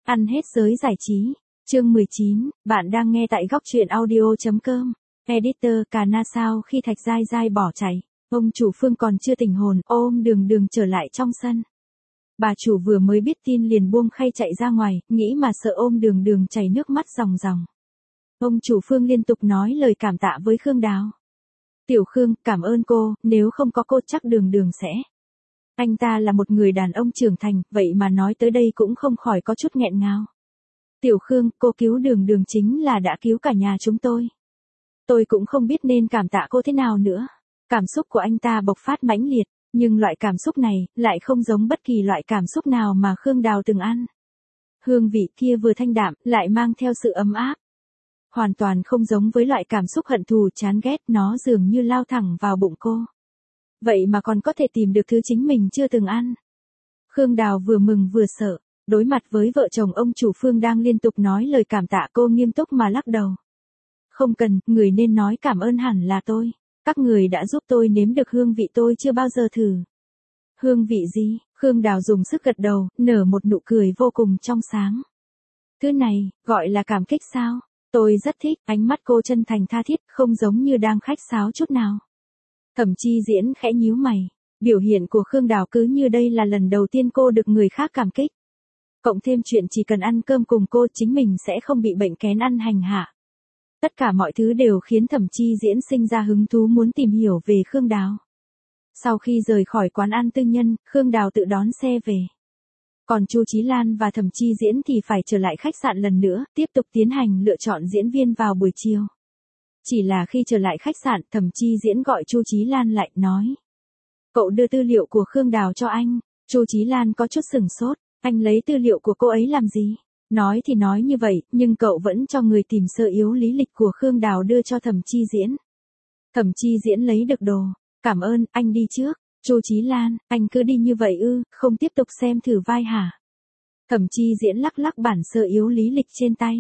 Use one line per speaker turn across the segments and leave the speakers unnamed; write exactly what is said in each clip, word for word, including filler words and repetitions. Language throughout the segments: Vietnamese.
Ăn hết giới giải trí. Chương mười chín, bạn đang nghe tại góc truyện audio chấm com. Editor Cà Na sao khi Thạch Giai Giai bỏ chạy. Ông chủ Phương còn chưa tỉnh hồn, ôm Đường Đường trở lại trong sân. Bà chủ vừa mới biết tin liền buông khay chạy ra ngoài, nghĩ mà sợ ôm Đường Đường chảy nước mắt ròng ròng. Ông chủ Phương liên tục nói lời cảm tạ với Khương Đào. Tiểu Khương, cảm ơn cô, nếu không có cô chắc Đường Đường sẽ. Anh ta là một người đàn ông trưởng thành, vậy mà nói tới đây cũng không khỏi có chút nghẹn ngào. Tiểu Khương, cô cứu Đường Đường chính là đã cứu cả nhà chúng tôi. Tôi cũng không biết nên cảm tạ cô thế nào nữa. Cảm xúc của anh ta bộc phát mãnh liệt, nhưng loại cảm xúc này lại không giống bất kỳ loại cảm xúc nào mà Khương Đào từng ăn. Hương vị kia vừa thanh đạm, lại mang theo sự ấm áp. Hoàn toàn không giống với loại cảm xúc hận thù chán ghét, nó dường như lao thẳng vào bụng cô. Vậy mà còn có thể tìm được thứ chính mình chưa từng ăn. Khương Đào vừa mừng vừa sợ, đối mặt với vợ chồng ông chủ Phương đang liên tục nói lời cảm tạ, cô nghiêm túc mà lắc đầu. Không cần, người nên nói cảm ơn hẳn là tôi. Các người đã giúp tôi nếm được hương vị tôi chưa bao giờ thử. Hương vị gì? Khương Đào dùng sức gật đầu, nở một nụ cười vô cùng trong sáng. Thứ này, gọi là cảm kích sao? Tôi rất thích, ánh mắt cô chân thành tha thiết, không giống như đang khách sáo chút nào. Thẩm Chi Diễn khẽ nhíu mày, biểu hiện của Khương Đào cứ như đây là lần đầu tiên cô được người khác cảm kích. Cộng thêm chuyện chỉ cần ăn cơm cùng cô chính mình sẽ không bị bệnh kén ăn hành hạ. Tất cả mọi thứ đều khiến Thẩm Chi Diễn sinh ra hứng thú muốn tìm hiểu về Khương Đào. Sau khi rời khỏi quán ăn tư nhân, Khương Đào tự đón xe về. Còn Chu Chí Lan và Thẩm Chi Diễn thì phải trở lại khách sạn lần nữa, tiếp tục tiến hành lựa chọn diễn viên vào buổi chiều. Chỉ là khi trở lại khách sạn, Thẩm Chi Diễn gọi Chu Chí Lan lại, nói. Cậu đưa tư liệu của Khương Đào cho anh. Chu Chí Lan có chút sửng sốt, anh lấy tư liệu của cô ấy làm gì? Nói thì nói như vậy, nhưng cậu vẫn cho người tìm sơ yếu lý lịch của Khương Đào đưa cho Thẩm Chi Diễn. Thẩm Chi Diễn lấy được đồ. Cảm ơn, anh đi trước. Chu Chí Lan, anh cứ đi như vậy ư, không tiếp tục xem thử vai hả? Thẩm Chi Diễn lắc lắc bản sơ yếu lý lịch trên tay.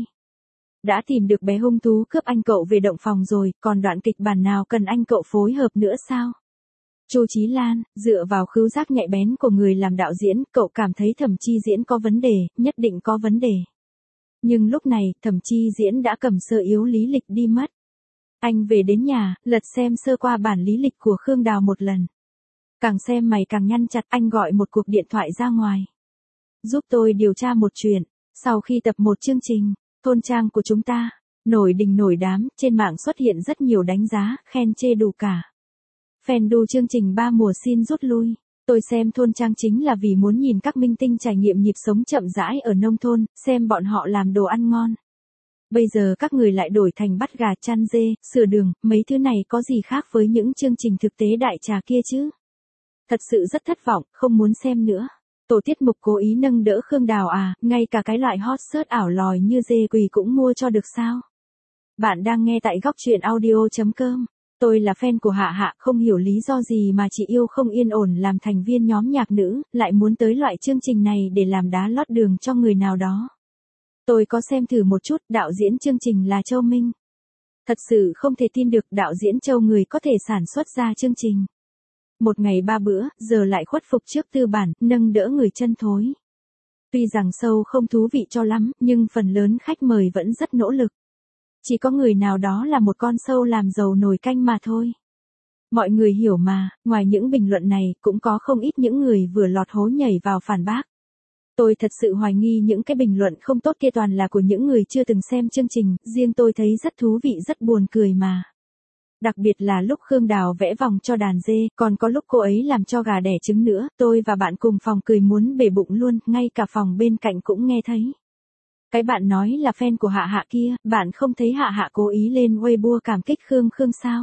Đã tìm được bé hung thú cướp anh cậu về động phòng rồi, còn đoạn kịch bản nào cần anh cậu phối hợp nữa sao? Chu Chí Lan, dựa vào khứu giác nhạy bén của người làm đạo diễn, cậu cảm thấy Thẩm Chi Diễn có vấn đề, nhất định có vấn đề. Nhưng lúc này, Thẩm Chi Diễn đã cầm sơ yếu lý lịch đi mất. Anh về đến nhà, lật xem sơ qua bản lý lịch của Khương Đào một lần. Càng xem mày càng nhăn chặt, anh gọi một cuộc điện thoại ra ngoài. Giúp tôi điều tra một chuyện, sau khi tập một chương trình, thôn trang của chúng ta, nổi đình nổi đám, trên mạng xuất hiện rất nhiều đánh giá, khen chê đủ cả. Fan đu chương trình ba mùa xin rút lui. Tôi xem thôn trang chính là vì muốn nhìn các minh tinh trải nghiệm nhịp sống chậm rãi ở nông thôn, xem bọn họ làm đồ ăn ngon. Bây giờ các người lại đổi thành bắt gà chăn dê, sửa đường, mấy thứ này có gì khác với những chương trình thực tế đại trà kia chứ? Thật sự rất thất vọng, không muốn xem nữa. Tổ tiết mục cố ý nâng đỡ Khương Đào à, ngay cả cái loại hot search ảo lòi như dê quỳ cũng mua cho được sao? Bạn đang nghe tại góc truyện audio chấm com. Tôi là fan của Hạ Hạ, không hiểu lý do gì mà chị yêu không yên ổn làm thành viên nhóm nhạc nữ, lại muốn tới loại chương trình này để làm đá lót đường cho người nào đó. Tôi có xem thử một chút, đạo diễn chương trình là Châu Minh. Thật sự không thể tin được đạo diễn Châu người có thể sản xuất ra chương trình. Một ngày ba bữa, giờ lại khuất phục trước tư bản, nâng đỡ người chân thối. Tuy rằng show không thú vị cho lắm, nhưng phần lớn khách mời vẫn rất nỗ lực. Chỉ có người nào đó là một con sâu làm dầu nồi canh mà thôi. Mọi người hiểu mà, ngoài những bình luận này, cũng có không ít những người vừa lọt hố nhảy vào phản bác. Tôi thật sự hoài nghi những cái bình luận không tốt kia toàn là của những người chưa từng xem chương trình, riêng tôi thấy rất thú vị rất buồn cười mà. Đặc biệt là lúc Khương Đào vẽ vòng cho đàn dê, còn có lúc cô ấy làm cho gà đẻ trứng nữa, tôi và bạn cùng phòng cười muốn bể bụng luôn, ngay cả phòng bên cạnh cũng nghe thấy. Cái bạn nói là fan của Hạ Hạ kia, bạn không thấy Hạ Hạ cố ý lên Weibo cảm kích Khương Khương sao?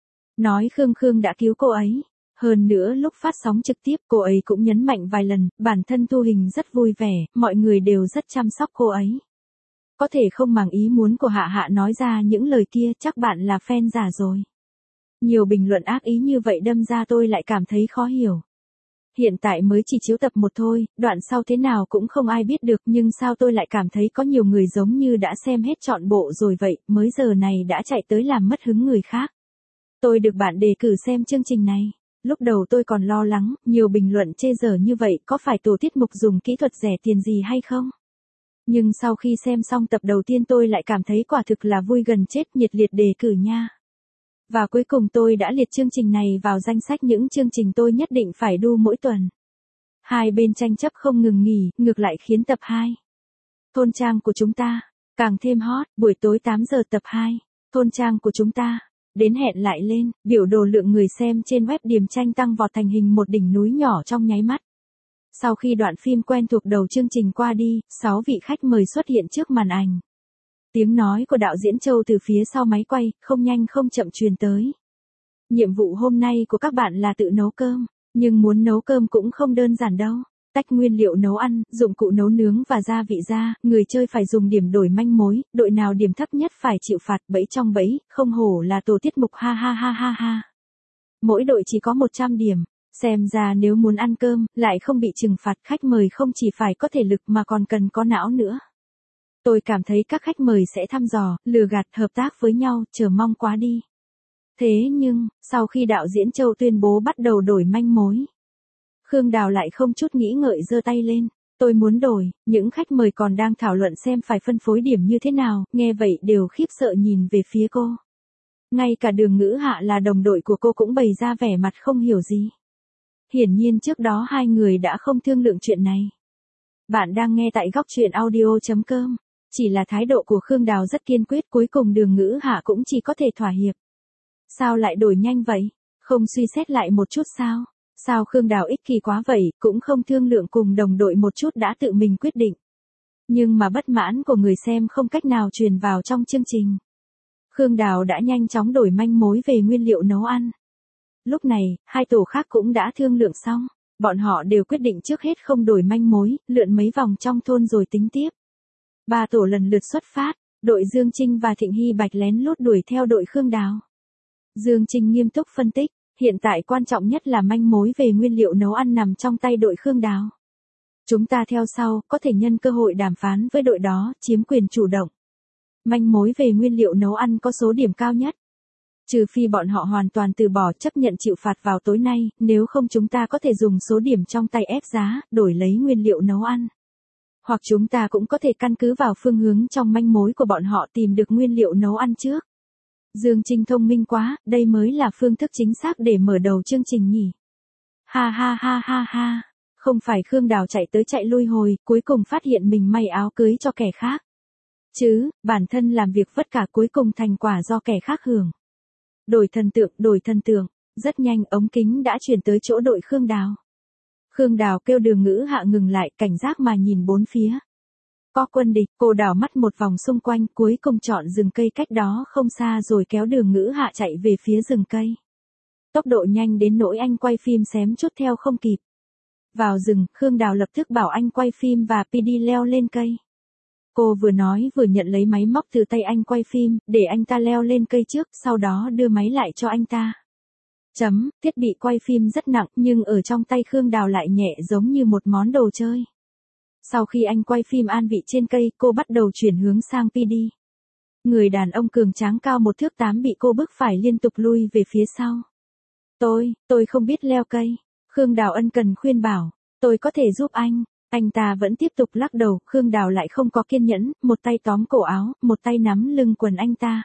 Nói Khương Khương đã cứu cô ấy. Hơn nữa lúc phát sóng trực tiếp cô ấy cũng nhấn mạnh vài lần, bản thân thu hình rất vui vẻ, mọi người đều rất chăm sóc cô ấy. Có thể không màng ý muốn của Hạ Hạ nói ra những lời kia, chắc bạn là fan giả rồi. Nhiều bình luận ác ý như vậy đâm ra tôi lại cảm thấy khó hiểu. Hiện tại mới chỉ chiếu tập một thôi, đoạn sau thế nào cũng không ai biết được, nhưng sao tôi lại cảm thấy có nhiều người giống như đã xem hết trọn bộ rồi vậy, mới giờ này đã chạy tới làm mất hứng người khác. Tôi được bạn đề cử xem chương trình này. Lúc đầu tôi còn lo lắng, nhiều bình luận chê dở như vậy có phải tổ tiết mục dùng kỹ thuật rẻ tiền gì hay không? Nhưng sau khi xem xong tập đầu tiên tôi lại cảm thấy quả thực là vui gần chết, nhiệt liệt đề cử nha. Và cuối cùng tôi đã liệt chương trình này vào danh sách những chương trình tôi nhất định phải đu mỗi tuần. Hai bên tranh chấp không ngừng nghỉ, ngược lại khiến tập hai. Thôn trang của chúng ta càng thêm hot, buổi tối tám giờ tập hai. Thôn trang của chúng ta. Đến hẹn lại lên, biểu đồ lượng người xem trên web Điềm Tranh tăng vọt thành hình một đỉnh núi nhỏ trong nháy mắt. Sau khi đoạn phim quen thuộc đầu chương trình qua đi, sáu vị khách mời xuất hiện trước màn ảnh. Tiếng nói của đạo diễn Châu từ phía sau máy quay, không nhanh không chậm truyền tới. Nhiệm vụ hôm nay của các bạn là tự nấu cơm, nhưng muốn nấu cơm cũng không đơn giản đâu. Tách nguyên liệu nấu ăn, dụng cụ nấu nướng và gia vị ra, người chơi phải dùng điểm đổi manh mối, đội nào điểm thấp nhất phải chịu phạt, bẫy trong bẫy, không hổ là tổ tiết mục ha ha ha ha ha. Mỗi đội chỉ có một trăm điểm, xem ra nếu muốn ăn cơm, lại không bị trừng phạt, khách mời không chỉ phải có thể lực mà còn cần có não nữa. Tôi cảm thấy các khách mời sẽ thăm dò, lừa gạt, hợp tác với nhau, chờ mong quá đi. Thế nhưng, sau khi đạo diễn Châu tuyên bố bắt đầu đổi manh mối, Khương Đào lại không chút nghĩ ngợi giơ tay lên. Tôi muốn đổi, những khách mời còn đang thảo luận xem phải phân phối điểm như thế nào, nghe vậy đều khiếp sợ nhìn về phía cô. Ngay cả Đường Ngữ Hạ là đồng đội của cô cũng bày ra vẻ mặt không hiểu gì. Hiển nhiên trước đó hai người đã không thương lượng chuyện này. Bạn đang nghe tại góc truyện audio chấm com. Chỉ là thái độ của Khương Đào rất kiên quyết, cuối cùng Đường Ngữ Hạ cũng chỉ có thể thỏa hiệp. Sao lại đổi nhanh vậy? Không suy xét lại một chút sao? Sao Khương Đào ích kỷ quá vậy, cũng không thương lượng cùng đồng đội một chút đã tự mình quyết định. Nhưng mà bất mãn của người xem không cách nào truyền vào trong chương trình. Khương Đào đã nhanh chóng đổi manh mối về nguyên liệu nấu ăn. Lúc này, hai tổ khác cũng đã thương lượng xong. Bọn họ đều quyết định trước hết không đổi manh mối, lượn mấy vòng trong thôn rồi tính tiếp. Ba tổ lần lượt xuất phát, đội Dương Trinh và Thịnh Hy Bạch lén lút đuổi theo đội Khương Đào. Dương Trinh nghiêm túc phân tích, hiện tại quan trọng nhất là manh mối về nguyên liệu nấu ăn nằm trong tay đội Khương Đào. Chúng ta theo sau, có thể nhân cơ hội đàm phán với đội đó, chiếm quyền chủ động. Manh mối về nguyên liệu nấu ăn có số điểm cao nhất. Trừ phi bọn họ hoàn toàn từ bỏ chấp nhận chịu phạt vào tối nay, nếu không chúng ta có thể dùng số điểm trong tay ép giá, đổi lấy nguyên liệu nấu ăn. Hoặc chúng ta cũng có thể căn cứ vào phương hướng trong manh mối của bọn họ tìm được nguyên liệu nấu ăn trước. Dương Trinh thông minh quá, đây mới là phương thức chính xác để mở đầu chương trình nhỉ. Ha ha ha ha ha, không phải Khương Đào chạy tới chạy lui hồi, cuối cùng phát hiện mình may áo cưới cho kẻ khác. Chứ, bản thân làm việc vất cả cuối cùng thành quả do kẻ khác hưởng. Đổi thần tượng, đổi thần tượng, rất nhanh ống kính đã chuyển tới chỗ đội Khương Đào. Khương Đào kêu Đường Ngữ Hạ ngừng lại, cảnh giác mà nhìn bốn phía. Có quân địch, cô đảo mắt một vòng xung quanh, cuối cùng chọn rừng cây cách đó không xa rồi kéo Đường Ngữ Hạ chạy về phía rừng cây. Tốc độ nhanh đến nỗi anh quay phim xém chút theo không kịp. Vào rừng, Khương Đào lập tức bảo anh quay phim và pê đê leo lên cây. Cô vừa nói vừa nhận lấy máy móc từ tay anh quay phim, để anh ta leo lên cây trước, sau đó đưa máy lại cho anh ta. Chấm, thiết bị quay phim rất nặng, nhưng ở trong tay Khương Đào lại nhẹ giống như một món đồ chơi. Sau khi anh quay phim an vị trên cây, cô bắt đầu chuyển hướng sang pê đê. Người đàn ông cường tráng cao một thước tám bị cô bức phải liên tục lui về phía sau. Tôi, tôi không biết leo cây. Khương Đào ân cần khuyên bảo, tôi có thể giúp anh. Anh ta vẫn tiếp tục lắc đầu, Khương Đào lại không có kiên nhẫn, một tay tóm cổ áo, một tay nắm lưng quần anh ta.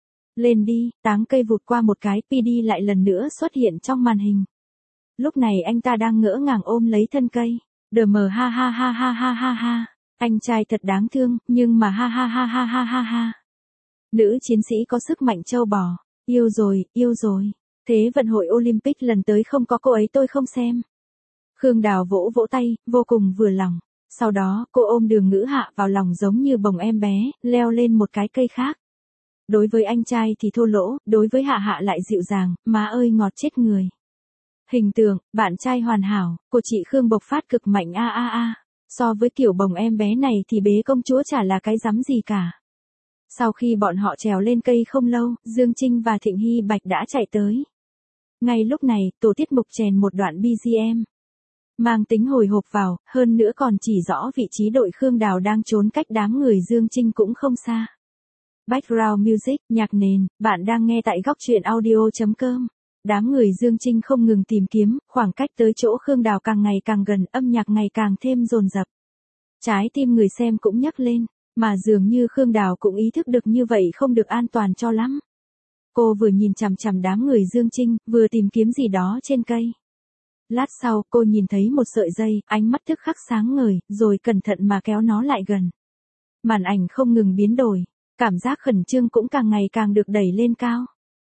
Lên đi, táng cây vụt qua một cái, pê đê lại lần nữa xuất hiện trong màn hình. Lúc này anh ta đang ngỡ ngàng ôm lấy thân cây. Đờ mờ ha ha ha ha ha ha ha. Anh trai thật đáng thương, nhưng mà ha ha ha ha ha ha ha. Nữ chiến sĩ có sức mạnh trâu bò. Yêu rồi, yêu rồi. Thế vận hội Olympic lần tới không có cô ấy tôi không xem. Khương Đào vỗ vỗ tay, vô cùng vừa lòng. Sau đó, cô ôm Đường Ngữ Hạ vào lòng giống như bồng em bé, leo lên một cái cây khác. Đối với anh trai thì thô lỗ, đối với Hạ Hạ lại dịu dàng, má ơi ngọt chết người. Hình tượng, bạn trai hoàn hảo, của chị Khương bộc phát cực mạnh a a a. So với kiểu bồng em bé này thì bế công chúa chả là cái rắm gì cả. Sau khi bọn họ trèo lên cây không lâu, Dương Trinh và Thịnh Hy Bạch đã chạy tới. Ngay lúc này, tổ tiết mục chèn một đoạn bê giê em. Mang tính hồi hộp vào, hơn nữa còn chỉ rõ vị trí đội Khương Đào đang trốn cách đám người Dương Trinh cũng không xa. Background music, nhạc nền, bạn đang nghe tại góc truyện audio chấm com. Đám người Dương Trinh không ngừng tìm kiếm, khoảng cách tới chỗ Khương Đào càng ngày càng gần, âm nhạc ngày càng thêm dồn dập. Trái tim người xem cũng nhắc lên, mà dường như Khương Đào cũng ý thức được như vậy không được an toàn cho lắm. Cô vừa nhìn chằm chằm đám người Dương Trinh, vừa tìm kiếm gì đó trên cây. Lát sau, cô nhìn thấy một sợi dây, ánh mắt tức khắc sáng ngời, rồi cẩn thận mà kéo nó lại gần. Màn ảnh không ngừng biến đổi, cảm giác khẩn trương cũng càng ngày càng được đẩy lên cao.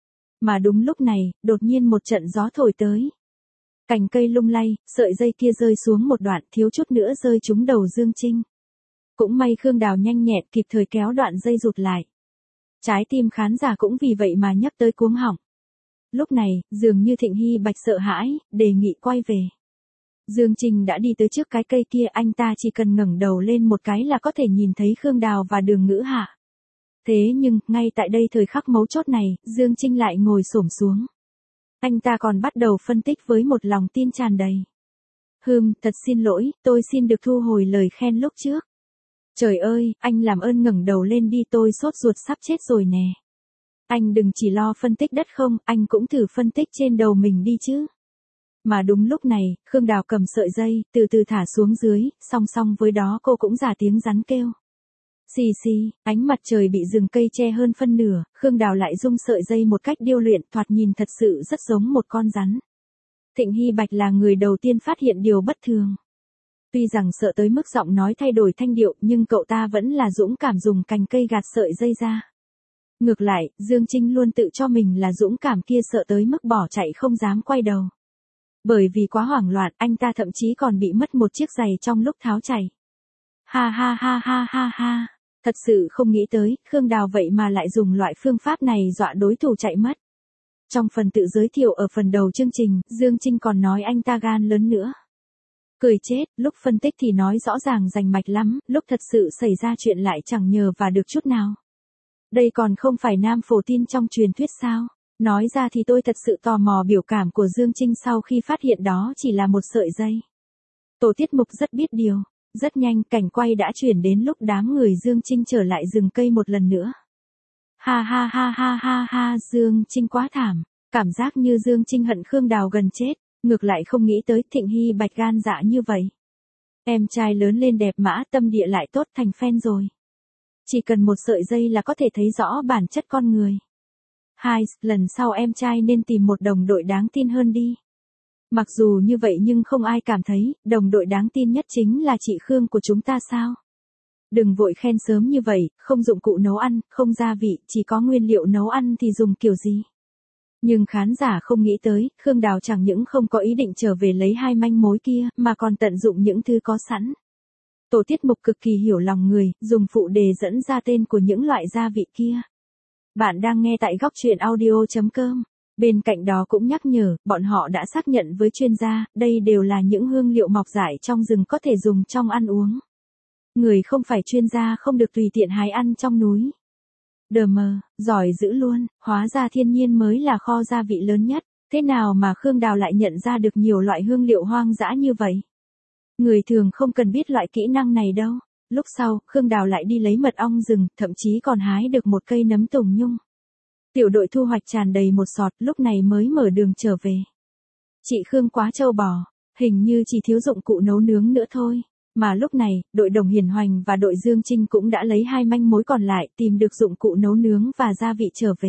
Mà đúng lúc này, đột nhiên một trận gió thổi tới. Cành cây lung lay, sợi dây kia rơi xuống một đoạn, thiếu chút nữa rơi trúng đầu Dương Trinh. Cũng may Khương Đào nhanh nhẹn kịp thời kéo đoạn dây rụt lại. Trái tim khán giả cũng vì vậy mà nhắc tới cuống họng. Lúc này, dường như Thịnh Hy Bạch sợ hãi, đề nghị quay về. Dương Trinh đã đi tới trước cái cây kia, anh ta chỉ cần ngẩng đầu lên một cái là có thể nhìn thấy Khương Đào và Đường Ngữ Hạ. Thế nhưng, ngay tại đây thời khắc mấu chốt này, Dương Trinh lại ngồi xổm xuống. Anh ta còn bắt đầu phân tích với một lòng tin tràn đầy. Hừm, thật xin lỗi, tôi xin được thu hồi lời khen lúc trước. Trời ơi, anh làm ơn ngẩng đầu lên đi, tôi sốt ruột sắp chết rồi nè. Anh đừng chỉ lo phân tích đất không, anh cũng thử phân tích trên đầu mình đi chứ. Mà đúng lúc này, Khương Đào cầm sợi dây, từ từ thả xuống dưới, song song với đó cô cũng giả tiếng rắn kêu. Xì xì, ánh mặt trời bị rừng cây che hơn phân nửa, Khương Đào lại rung sợi dây một cách điêu luyện, thoạt nhìn thật sự rất giống một con rắn. Thịnh Hy Bạch là người đầu tiên phát hiện điều bất thường. Tuy rằng sợ tới mức giọng nói thay đổi thanh điệu, nhưng cậu ta vẫn là dũng cảm dùng cành cây gạt sợi dây ra. Ngược lại, Dương Trinh luôn tự cho mình là dũng cảm kia, sợ tới mức bỏ chạy không dám quay đầu. Bởi vì quá hoảng loạn, anh ta thậm chí còn bị mất một chiếc giày trong lúc tháo chạy. Ha ha ha ha ha ha, thật sự không nghĩ tới, Khương Đào vậy mà lại dùng loại phương pháp này dọa đối thủ chạy mất. Trong phần tự giới thiệu ở phần đầu chương trình, Dương Trinh còn nói anh ta gan lớn nữa. Cười chết, lúc phân tích thì nói rõ ràng rành mạch lắm, lúc thật sự xảy ra chuyện lại chẳng nhờ và được chút nào. Đây còn không phải nam phổ tin trong truyền thuyết sao? Nói ra thì tôi thật sự tò mò biểu cảm của Dương Trinh sau khi phát hiện đó chỉ là một sợi dây. Tổ tiết mục rất biết điều. Rất nhanh, cảnh quay đã chuyển đến lúc đám người Dương Trinh trở lại rừng cây một lần nữa. Ha ha ha ha ha ha, Dương Trinh quá thảm. Cảm giác như Dương Trinh hận Khương Đào gần chết. Ngược lại không nghĩ tới Thịnh Hy Bạch gan dạ như vậy. Em trai lớn lên đẹp mã, tâm địa lại tốt, thành fan rồi. Chỉ cần một sợi dây là có thể thấy rõ bản chất con người. Hai, lần sau em trai nên tìm một đồng đội đáng tin hơn đi. Mặc dù như vậy nhưng không ai cảm thấy, đồng đội đáng tin nhất chính là chị Khương của chúng ta sao? Đừng vội khen sớm như vậy, không dụng cụ nấu ăn, không gia vị, chỉ có nguyên liệu nấu ăn thì dùng kiểu gì? Nhưng khán giả không nghĩ tới, Khương Đào chẳng những không có ý định trở về lấy hai manh mối kia, mà còn tận dụng những thứ có sẵn. Tổ tiết mục cực kỳ hiểu lòng người, dùng phụ đề dẫn ra tên của những loại gia vị kia. Bạn đang nghe tại góc truyện audio chấm com. Bên cạnh đó cũng nhắc nhở, bọn họ đã xác nhận với chuyên gia, đây đều là những hương liệu mọc rải trong rừng có thể dùng trong ăn uống. Người không phải chuyên gia không được tùy tiện hái ăn trong núi. Đờ mờ, giỏi dữ luôn, hóa ra thiên nhiên mới là kho gia vị lớn nhất, thế nào mà Khương Đào lại nhận ra được nhiều loại hương liệu hoang dã như vậy? Người thường không cần biết loại kỹ năng này đâu. Lúc sau, Khương Đào lại đi lấy mật ong rừng, thậm chí còn hái được một cây nấm tùng nhung. Tiểu đội thu hoạch tràn đầy một sọt, lúc này mới mở đường trở về. Chị Khương quá trâu bò, hình như chỉ thiếu dụng cụ nấu nướng nữa thôi. Mà lúc này, đội Đồng Hiển Hoành và đội Dương Trinh cũng đã lấy hai manh mối còn lại, tìm được dụng cụ nấu nướng và gia vị trở về.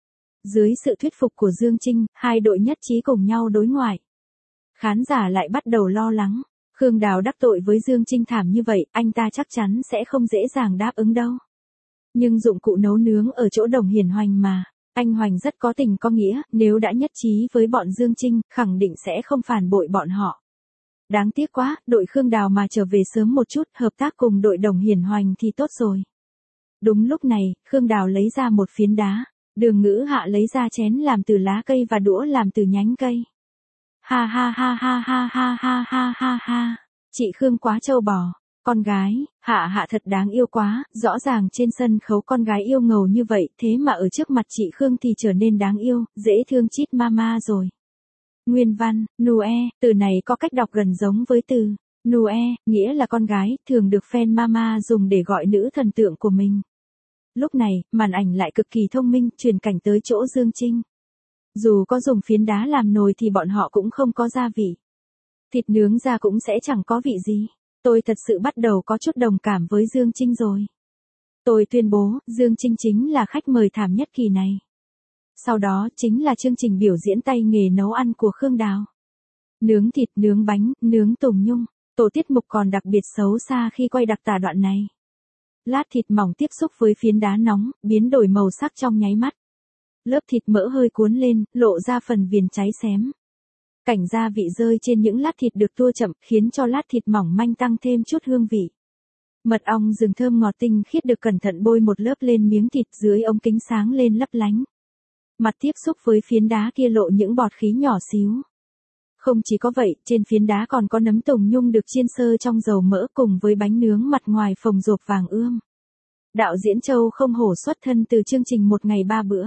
Dưới sự thuyết phục của Dương Trinh, hai đội nhất trí cùng nhau đối ngoại. Khán giả lại bắt đầu lo lắng. Khương Đào đắc tội với Dương Trinh thảm như vậy, anh ta chắc chắn sẽ không dễ dàng đáp ứng đâu. Nhưng dụng cụ nấu nướng ở chỗ Đồng Hiển Hoành mà. Anh Hoành rất có tình có nghĩa, nếu đã nhất trí với bọn Dương Trinh, khẳng định sẽ không phản bội bọn họ. Đáng tiếc quá, đội Khương Đào mà trở về sớm một chút, hợp tác cùng đội Đồng Hiển Hoành thì tốt rồi. Đúng lúc này, Khương Đào lấy ra một phiến đá, Đường Ngữ Hạ lấy ra chén làm từ lá cây và đũa làm từ nhánh cây. Ha ha ha ha ha ha ha ha ha ha, chị Khương quá trâu bò. Con gái, Hạ Hạ thật đáng yêu quá, rõ ràng trên sân khấu con gái yêu ngầu như vậy, thế mà ở trước mặt chị Khương thì trở nên đáng yêu, dễ thương chít mama rồi. Nguyên văn, Nue, từ này có cách đọc gần giống với từ Nue, nghĩa là con gái, thường được fan mama dùng để gọi nữ thần tượng của mình. Lúc này, màn ảnh lại cực kỳ thông minh, truyền cảnh tới chỗ Dương Trinh. Dù có dùng phiến đá làm nồi thì bọn họ cũng không có gia vị. Thịt nướng ra cũng sẽ chẳng có vị gì. Tôi thật sự bắt đầu có chút đồng cảm với Dương Trinh rồi. Tôi tuyên bố, Dương Trinh chính là khách mời thảm nhất kỳ này. Sau đó chính là chương trình biểu diễn tay nghề nấu ăn của Khương Đào. Nướng thịt, nướng bánh, nướng tùng nhung. Tổ tiết mục còn đặc biệt xấu xa khi quay đặc tả đoạn này. Lát thịt mỏng tiếp xúc với phiến đá nóng, biến đổi màu sắc trong nháy mắt. Lớp thịt mỡ hơi cuốn lên, lộ ra phần viền cháy xém. Cảnh gia vị rơi trên những lát thịt được tua chậm, khiến cho lát thịt mỏng manh tăng thêm chút hương vị. Mật ong rừng thơm ngọt tinh khiết được cẩn thận bôi một lớp lên miếng thịt, dưới ống kính sáng lên lấp lánh. Mặt tiếp xúc với phiến đá kia lộ những bọt khí nhỏ xíu. Không chỉ có vậy, trên phiến đá còn có nấm tùng nhung được chiên sơ trong dầu mỡ cùng với bánh nướng mặt ngoài phồng rộp vàng ươm. Đạo diễn Châu không hổ xuất thân từ chương trình một ngày ba bữa.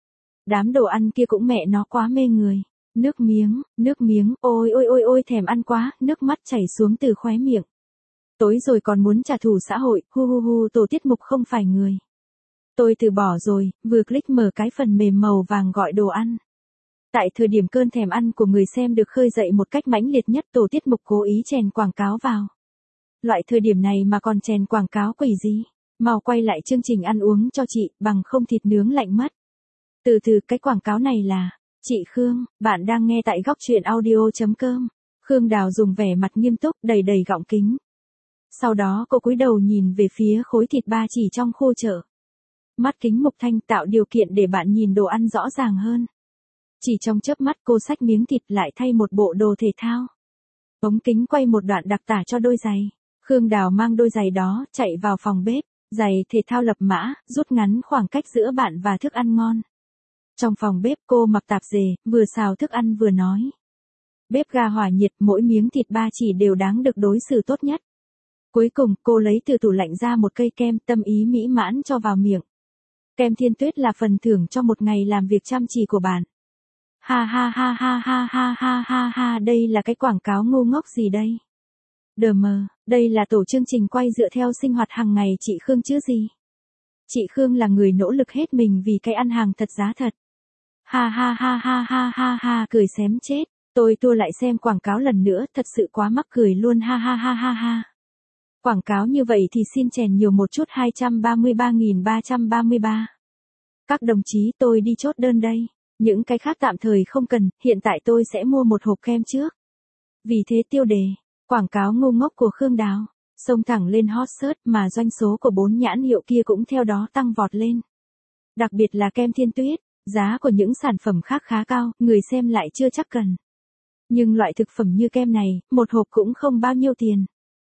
Đám đồ ăn kia cũng mẹ nó quá mê người. Nước miếng, nước miếng, ôi ôi ôi ôi thèm ăn quá, nước mắt chảy xuống từ khóe miệng. Tối rồi còn muốn trả thù xã hội, hu hu hu, tổ tiết mục không phải người. Tôi từ bỏ rồi, vừa click mở cái phần mềm màu vàng gọi đồ ăn. Tại thời điểm cơn thèm ăn của người xem được khơi dậy một cách mãnh liệt nhất, tổ tiết mục cố ý chèn quảng cáo vào. Loại thời điểm này mà còn chèn quảng cáo quỷ gì? Mau quay lại chương trình ăn uống cho chị, bằng không thịt nướng lạnh mất. Từ từ, cái quảng cáo này là... Chị Khương, bạn đang nghe tại góc truyện audio.com. Khương Đào dùng vẻ mặt nghiêm túc, đầy đầy gọng kính. Sau đó cô cúi đầu nhìn về phía khối thịt ba chỉ trong khu chợ. Mắt kính mục thanh tạo điều kiện để bạn nhìn đồ ăn rõ ràng hơn. Chỉ trong chớp mắt cô xách miếng thịt lại thay một bộ đồ thể thao. Ống kính quay một đoạn đặc tả cho đôi giày. Khương Đào mang đôi giày đó, chạy vào phòng bếp. Giày thể thao lập mã, rút ngắn khoảng cách giữa bạn và thức ăn ngon. Trong phòng bếp cô mặc tạp dề, vừa xào thức ăn vừa nói. Bếp ga hỏa nhiệt, mỗi miếng thịt ba chỉ đều đáng được đối xử tốt nhất. Cuối cùng, cô lấy từ tủ lạnh ra một cây kem tâm ý mỹ mãn cho vào miệng. Kem Thiên Tuyết là phần thưởng cho một ngày làm việc chăm chỉ của bạn. Ha ha ha ha ha ha ha ha ha, đây là cái quảng cáo ngu ngốc gì đây? Đờ mờ, đây là tổ chương trình quay dựa theo sinh hoạt hàng ngày chị Khương chứ gì? Chị Khương là người nỗ lực hết mình vì cái ăn hàng thật giá thật. Ha ha ha ha ha ha ha, cười xém chết. Tôi tua lại xem quảng cáo lần nữa, thật sự quá mắc cười luôn, ha ha ha ha ha. Quảng cáo như vậy thì xin chèn nhiều một chút, hai trăm ba mươi ba nghìn ba trăm ba mươi ba. Các đồng chí, tôi đi chốt đơn đây. Những cái khác tạm thời không cần, hiện tại tôi sẽ mua một hộp kem trước. Vì thế tiêu đề, quảng cáo ngu ngốc của Khương Đào, xông thẳng lên hot search mà doanh số của bốn nhãn hiệu kia cũng theo đó tăng vọt lên. Đặc biệt là kem Thiên Tuyết, giá của những sản phẩm khác khá cao, người xem lại chưa chắc cần. Nhưng loại thực phẩm như kem này, một hộp cũng không bao nhiêu tiền.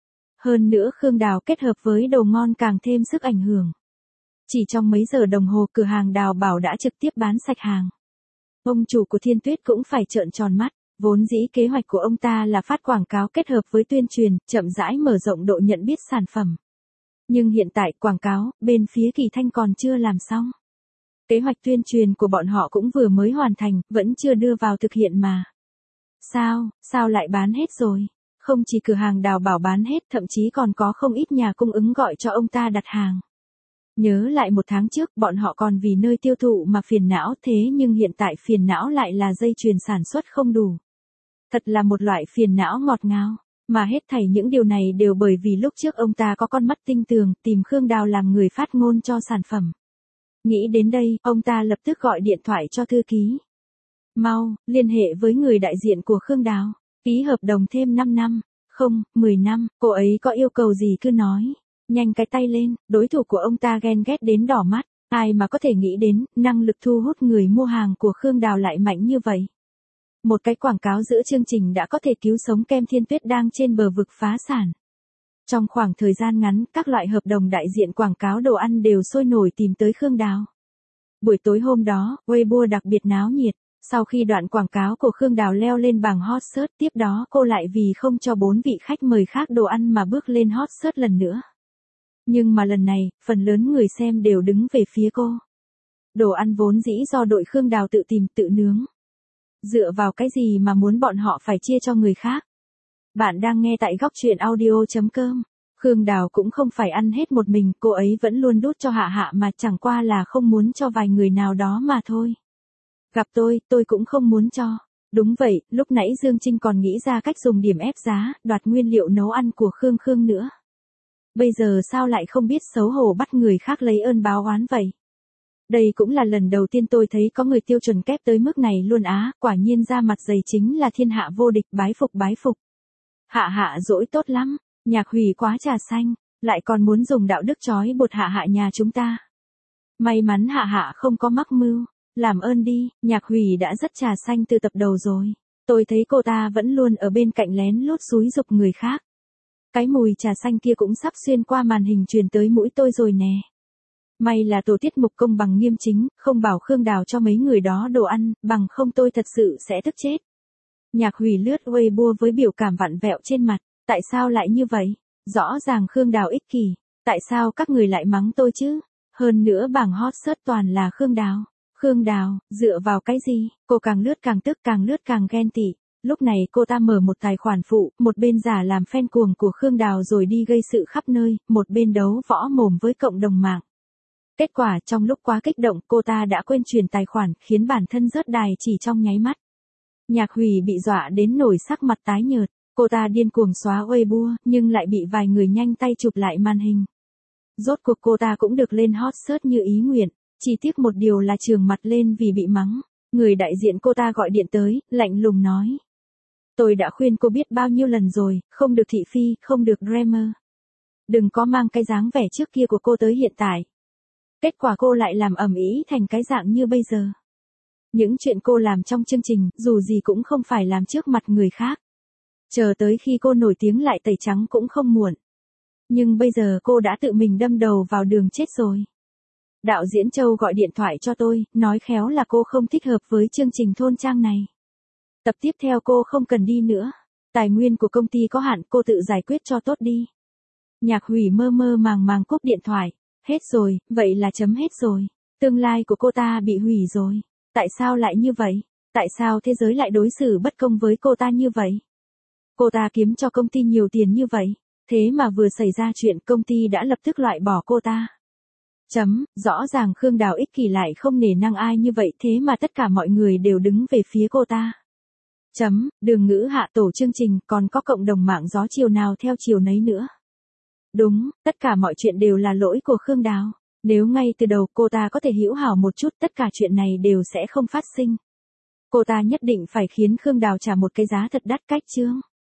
Hơn nữa Khương Đào kết hợp với đồ ngon càng thêm sức ảnh hưởng. Chỉ trong mấy giờ đồng hồ cửa hàng Đào Bảo đã trực tiếp bán sạch hàng. Ông chủ của Thiên Tuyết cũng phải trợn tròn mắt, vốn dĩ kế hoạch của ông ta là phát quảng cáo kết hợp với tuyên truyền, chậm rãi mở rộng độ nhận biết sản phẩm. Nhưng hiện tại quảng cáo, bên phía Kỳ Thanh còn chưa làm xong. Kế hoạch tuyên truyền của bọn họ cũng vừa mới hoàn thành, vẫn chưa đưa vào thực hiện mà. Sao, sao lại bán hết rồi? Không chỉ cửa hàng Đào Bảo bán hết, thậm chí còn có không ít nhà cung ứng gọi cho ông ta đặt hàng. Nhớ lại một tháng trước, bọn họ còn vì nơi tiêu thụ mà phiền não, thế nhưng hiện tại phiền não lại là dây chuyền sản xuất không đủ. Thật là một loại phiền não ngọt ngào, mà hết thảy những điều này đều bởi vì lúc trước ông ta có con mắt tinh tường, tìm Khương Đào làm người phát ngôn cho sản phẩm. Nghĩ đến đây, ông ta lập tức gọi điện thoại cho thư ký. Mau, liên hệ với người đại diện của Khương Đào, ký hợp đồng thêm năm năm, không, mười năm, cô ấy có yêu cầu gì cứ nói. Nhanh cái tay lên, đối thủ của ông ta ghen ghét đến đỏ mắt, ai mà có thể nghĩ đến, năng lực thu hút người mua hàng của Khương Đào lại mạnh như vậy. Một cái quảng cáo giữa chương trình đã có thể cứu sống kem Thiên Tuyết đang trên bờ vực phá sản. Trong khoảng thời gian ngắn, các loại hợp đồng đại diện quảng cáo đồ ăn đều sôi nổi tìm tới Khương Đào. Buổi tối hôm đó, Weibo đặc biệt náo nhiệt. Sau khi đoạn quảng cáo của Khương Đào leo lên bảng hot search, tiếp đó cô lại vì không cho bốn vị khách mời khác đồ ăn mà bước lên hot search lần nữa. Nhưng mà lần này, phần lớn người xem đều đứng về phía cô. Đồ ăn vốn dĩ do đội Khương Đào tự tìm tự nướng. Dựa vào cái gì mà muốn bọn họ phải chia cho người khác? Bạn đang nghe tại góc truyện audio.com. Khương Đào cũng không phải ăn hết một mình, cô ấy vẫn luôn đút cho hạ hạ mà chẳng qua là không muốn cho vài người nào đó mà thôi. Gặp tôi, tôi cũng không muốn cho. Đúng vậy, lúc nãy Dương Trinh còn nghĩ ra cách dùng điểm ép giá, đoạt nguyên liệu nấu ăn của Khương Khương nữa. Bây giờ sao lại không biết xấu hổ bắt người khác lấy ơn báo oán vậy? Đây cũng là lần đầu tiên tôi thấy có người tiêu chuẩn kép tới mức này luôn á, quả nhiên ra mặt dày chính là thiên hạ vô địch, bái phục bái phục. Hạ hạ dỗi tốt lắm, Nhạc Hủy quá trà xanh, lại còn muốn dùng đạo đức trói buộc hạ hạ nhà chúng ta. May mắn hạ hạ không có mắc mưu, làm ơn đi, Nhạc Hủy đã rất trà xanh từ tập đầu rồi. Tôi thấy cô ta vẫn luôn ở bên cạnh lén lút xúi giục người khác. Cái mùi trà xanh kia cũng sắp xuyên qua màn hình truyền tới mũi tôi rồi nè. May là tổ tiết mục công bằng nghiêm chính, không bảo Khương Đào cho mấy người đó đồ ăn, bằng không tôi thật sự sẽ tức chết. Nhạc Hủy lướt Weibo với biểu cảm vặn vẹo trên mặt, tại sao lại như vậy? Rõ ràng Khương Đào ích kỷ, tại sao các người lại mắng tôi chứ? Hơn nữa bảng hot search toàn là Khương Đào. Khương Đào, dựa vào cái gì? Cô càng lướt càng tức, càng lướt càng ghen tị. Lúc này cô ta mở một tài khoản phụ, một bên giả làm fan cuồng của Khương Đào rồi đi gây sự khắp nơi, một bên đấu võ mồm với cộng đồng mạng. Kết quả trong lúc quá kích động cô ta đã quên truyền tài khoản, khiến bản thân rớt đài chỉ trong nháy mắt. Nhạc Hủy bị dọa đến nổi sắc mặt tái nhợt, cô ta điên cuồng xóa Weibo, nhưng lại bị vài người nhanh tay chụp lại màn hình. Rốt cuộc cô ta cũng được lên hot search như ý nguyện, chỉ tiếc một điều là trường mặt lên vì bị mắng. Người đại diện cô ta gọi điện tới, lạnh lùng nói. Tôi đã khuyên cô biết bao nhiêu lần rồi, không được thị phi, không được drama. Đừng có mang cái dáng vẻ trước kia của cô tới hiện tại. Kết quả cô lại làm ầm ĩ thành cái dạng như bây giờ. Những chuyện cô làm trong chương trình, dù gì cũng không phải làm trước mặt người khác. Chờ tới khi cô nổi tiếng lại tẩy trắng cũng không muộn. Nhưng bây giờ cô đã tự mình đâm đầu vào đường chết rồi. Đạo diễn Châu gọi điện thoại cho tôi, nói khéo là cô không thích hợp với chương trình thôn trang này. Tập tiếp theo cô không cần đi nữa. Tài nguyên của công ty có hạn, cô tự giải quyết cho tốt đi. Nhạc Hủy mơ mơ màng màng cúp điện thoại. Hết rồi, vậy là chấm hết rồi. Tương lai của cô ta bị hủy rồi. Tại sao lại như vậy? Tại sao thế giới lại đối xử bất công với cô ta như vậy? Cô ta kiếm cho công ty nhiều tiền như vậy. Thế mà vừa xảy ra chuyện công ty đã lập tức loại bỏ cô ta. Chấm, rõ ràng Khương Đào ích kỷ lại không nể nang ai như vậy, thế mà tất cả mọi người đều đứng về phía cô ta. Chấm, Đường Ngữ hạ tổ chương trình, còn có cộng đồng mạng gió chiều nào theo chiều nấy nữa. Đúng, tất cả mọi chuyện đều là lỗi của Khương Đào. Nếu ngay từ đầu cô ta có thể hữu hảo một chút, tất cả chuyện này đều sẽ không phát sinh. Cô ta nhất định phải khiến Khương Đào trả một cái giá thật đắt cách chướng.